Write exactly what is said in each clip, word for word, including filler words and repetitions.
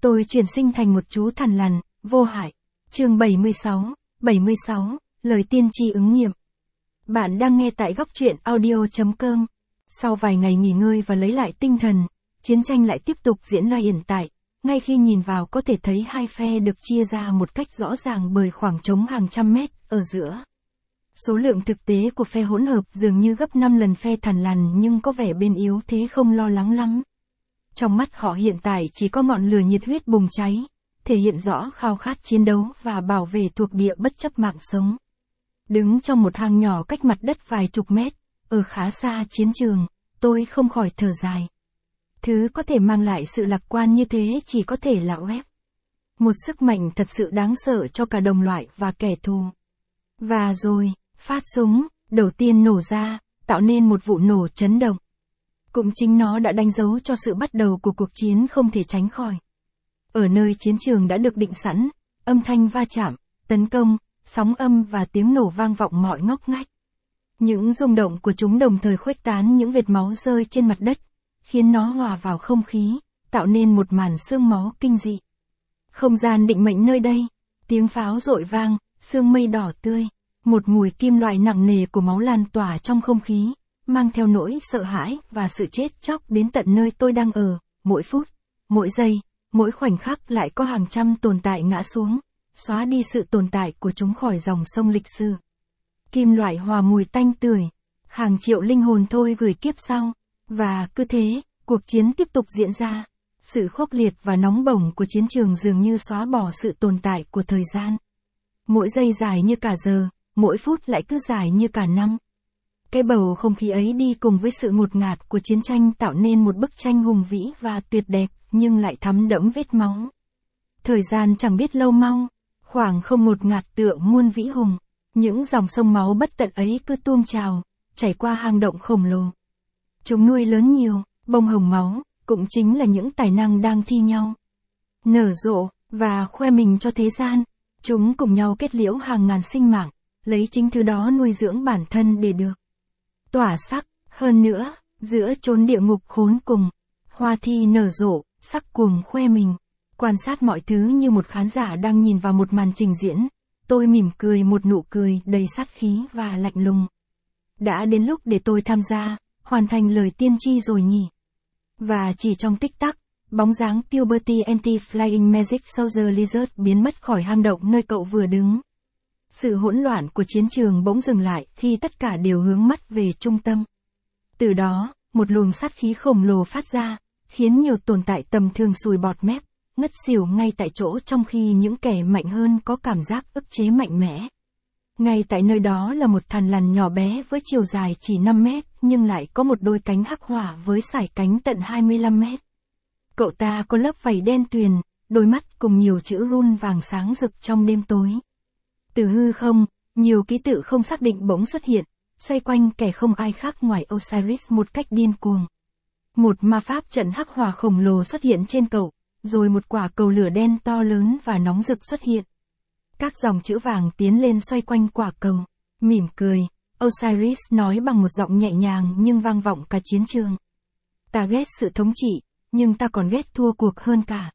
Tôi chuyển sinh thành một chú thằn lằn, vô hại. Chương bảy mươi sáu, bảy mươi sáu, lời tiên tri ứng nghiệm. Bạn đang nghe tại góc truyện audio chấm com. Sau vài ngày nghỉ ngơi và lấy lại tinh thần, chiến tranh lại tiếp tục diễn ra hiện tại. Ngay khi nhìn vào có thể thấy hai phe được chia ra một cách rõ ràng bởi khoảng trống hàng trăm mét ở giữa. Số lượng thực tế của phe hỗn hợp dường như gấp năm lần phe thằn lằn, nhưng có vẻ bên yếu thế không lo lắng lắm. Trong mắt họ hiện tại chỉ có ngọn lửa nhiệt huyết bùng cháy, thể hiện rõ khao khát chiến đấu và bảo vệ thuộc địa bất chấp mạng sống. Đứng trong một hang nhỏ cách mặt đất vài chục mét, ở khá xa chiến trường, tôi không khỏi thở dài. Thứ có thể mang lại sự lạc quan như thế chỉ có thể là web. Một sức mạnh thật sự đáng sợ cho cả đồng loại và kẻ thù. Và rồi, phát súng, đầu tiên nổ ra, tạo nên một vụ nổ chấn động. Cũng chính nó đã đánh dấu cho sự bắt đầu của cuộc chiến không thể tránh khỏi. Ở nơi chiến trường đã được định sẵn, âm thanh va chạm, tấn công, sóng âm và tiếng nổ vang vọng mọi ngóc ngách. Những rung động của chúng đồng thời khuếch tán những vệt máu rơi trên mặt đất, khiến nó hòa vào không khí, tạo nên một màn sương máu kinh dị. Không gian định mệnh nơi đây, tiếng pháo rội vang, sương mây đỏ tươi, một mùi kim loại nặng nề của máu lan tỏa trong không khí, mang theo nỗi sợ hãi và sự chết chóc đến tận nơi tôi đang ở. Mỗi phút, mỗi giây, mỗi khoảnh khắc lại có hàng trăm tồn tại ngã xuống, xóa đi sự tồn tại của chúng khỏi dòng sông lịch sử. Kim loại hòa mùi tanh tưởi, hàng triệu linh hồn thôi gửi kiếp sau. Và cứ thế, cuộc chiến tiếp tục diễn ra. Sự khốc liệt và nóng bỏng của chiến trường dường như xóa bỏ sự tồn tại của thời gian. Mỗi giây dài như cả giờ, mỗi phút lại cứ dài như cả năm. Cái bầu không khí ấy đi cùng với sự ngột ngạt của chiến tranh tạo nên một bức tranh hùng vĩ và tuyệt đẹp, nhưng lại thắm đẫm vết máu. Thời gian chẳng biết lâu mau, khoảng không ngột ngạt tựa muôn vĩ hùng. Những dòng sông máu bất tận ấy cứ tuôn trào, chảy qua hang động khổng lồ. Chúng nuôi lớn nhiều, bông hồng máu, cũng chính là những tài năng đang thi nhau nở rộ, và khoe mình cho thế gian. Chúng cùng nhau kết liễu hàng ngàn sinh mạng, lấy chính thứ đó nuôi dưỡng bản thân để được tỏa sắc. Hơn nữa, giữa chốn địa ngục khốn cùng, hoa thi nở rộ, sắc cuồng khoe mình. Quan sát mọi thứ như một khán giả đang nhìn vào một màn trình diễn, tôi mỉm cười một nụ cười đầy sát khí và lạnh lùng. Đã đến lúc để tôi tham gia, hoàn thành lời tiên tri rồi nhỉ. Và chỉ trong tích tắc, bóng dáng Puberty Anti-Flying Magic Soldier Lizard biến mất khỏi hang động nơi cậu vừa đứng. Sự hỗn loạn của chiến trường bỗng dừng lại khi tất cả đều hướng mắt về trung tâm. Từ đó, một luồng sát khí khổng lồ phát ra, khiến nhiều tồn tại tầm thường sùi bọt mép, ngất xỉu ngay tại chỗ, trong khi những kẻ mạnh hơn có cảm giác ức chế mạnh mẽ. Ngay tại nơi đó là một thằn lằn nhỏ bé với chiều dài chỉ năm mét, nhưng lại có một đôi cánh hắc hỏa với sải cánh tận hai mươi lăm mét. Cậu ta có lớp vảy đen tuyền, đôi mắt cùng nhiều chữ rune vàng sáng rực trong đêm tối. Từ hư không, nhiều ký tự không xác định bỗng xuất hiện, xoay quanh kẻ không ai khác ngoài Osiris một cách điên cuồng. Một ma pháp trận hắc hỏa khổng lồ xuất hiện trên cậu, rồi một quả cầu lửa đen to lớn và nóng rực xuất hiện. Các dòng chữ vàng tiến lên xoay quanh quả cầu. Mỉm cười, Osiris nói bằng một giọng nhẹ nhàng nhưng vang vọng cả chiến trường. Ta ghét sự thống trị, nhưng ta còn ghét thua cuộc hơn cả.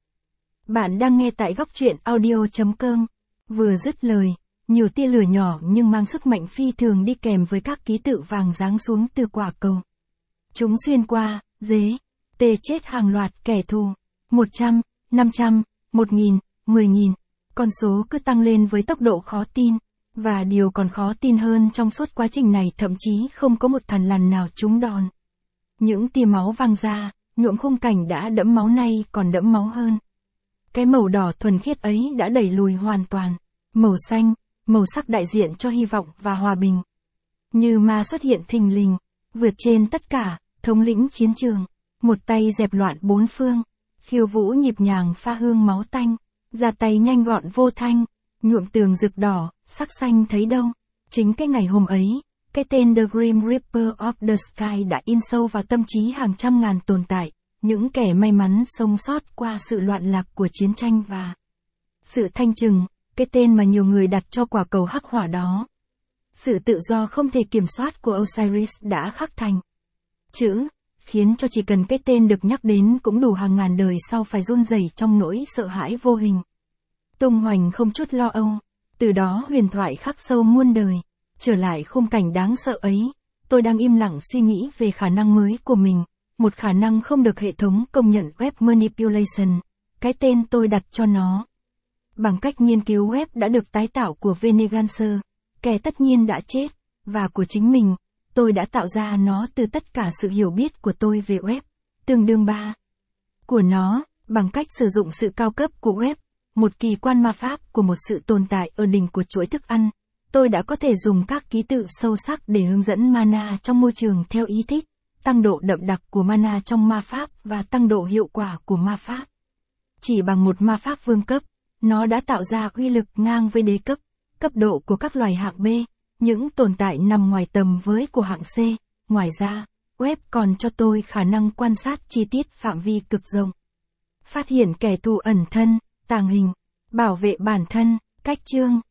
Bạn đang nghe tại góc truyện audio chấm com. Vừa dứt lời, nhiều tia lửa nhỏ nhưng mang sức mạnh phi thường đi kèm với các ký tự vàng giáng xuống từ quả cầu. Chúng xuyên qua, dế, tê chết hàng loạt kẻ thù. Một trăm, năm trăm, một nghìn, mười nghìn. Con số cứ tăng lên với tốc độ khó tin. Và điều còn khó tin hơn, trong suốt quá trình này thậm chí không có một thằn lằn nào trúng đòn. Những tia máu văng ra, nhuộm khung cảnh đã đẫm máu nay còn đẫm máu hơn. Cái màu đỏ thuần khiết ấy đã đẩy lùi hoàn toàn. Màu xanh, màu sắc đại diện cho hy vọng và hòa bình. Như ma xuất hiện thình lình, vượt trên tất cả, thống lĩnh chiến trường. Một tay dẹp loạn bốn phương, khiêu vũ nhịp nhàng pha hương máu tanh, ra tay nhanh gọn vô thanh, nhuộm tường rực đỏ, sắc xanh thấy đâu. Chính cái ngày hôm ấy, cái tên The Grim Reaper of the Sky đã in sâu vào tâm trí hàng trăm ngàn tồn tại, những kẻ may mắn sống sót qua sự loạn lạc của chiến tranh và sự thanh trừng, cái tên mà nhiều người đặt cho quả cầu hắc hỏa đó. Sự tự do không thể kiểm soát của Osiris đã khắc thành chữ khiến cho chỉ cần cái tên được nhắc đến cũng đủ hàng ngàn đời sau phải run rẩy trong nỗi sợ hãi vô hình. Tung hoành không chút lo âu, từ đó huyền thoại khắc sâu muôn đời. Trở lại khung cảnh đáng sợ ấy, tôi đang im lặng suy nghĩ về khả năng mới của mình, một khả năng không được hệ thống công nhận, web manipulation, cái tên tôi đặt cho nó. Bằng cách nghiên cứu web đã được tái tạo của Veneganser, kẻ tất nhiên đã chết, và của chính mình, tôi đã tạo ra nó từ tất cả sự hiểu biết của tôi về web, tương đương ba của nó, bằng cách sử dụng sự cao cấp của web, một kỳ quan ma pháp của một sự tồn tại ở đỉnh của chuỗi thức ăn. Tôi đã có thể dùng các ký tự sâu sắc để hướng dẫn mana trong môi trường theo ý thích, tăng độ đậm đặc của mana trong ma pháp và tăng độ hiệu quả của ma pháp. Chỉ bằng một ma pháp vương cấp, nó đã tạo ra uy lực ngang với đế cấp, cấp độ của các loài hạng B, những tồn tại nằm ngoài tầm với của hạng C. Ngoài ra, web còn cho tôi khả năng quan sát chi tiết phạm vi cực rộng. Phát hiện kẻ thù ẩn thân, tàng hình, bảo vệ bản thân, cách chương.